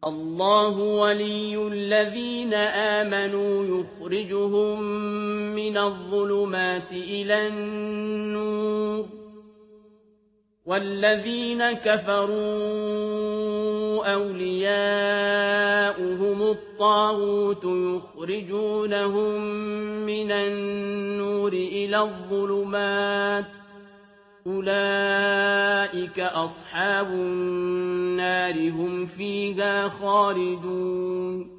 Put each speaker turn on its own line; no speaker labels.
الله ولي الذين آمنوا يخرجهم من الظلمات إلى النور والذين كفروا أولياؤهم الطاغوت يخرجونهم من النور إلى الظلمات أولئك أصحاب النار هم فيها خالدون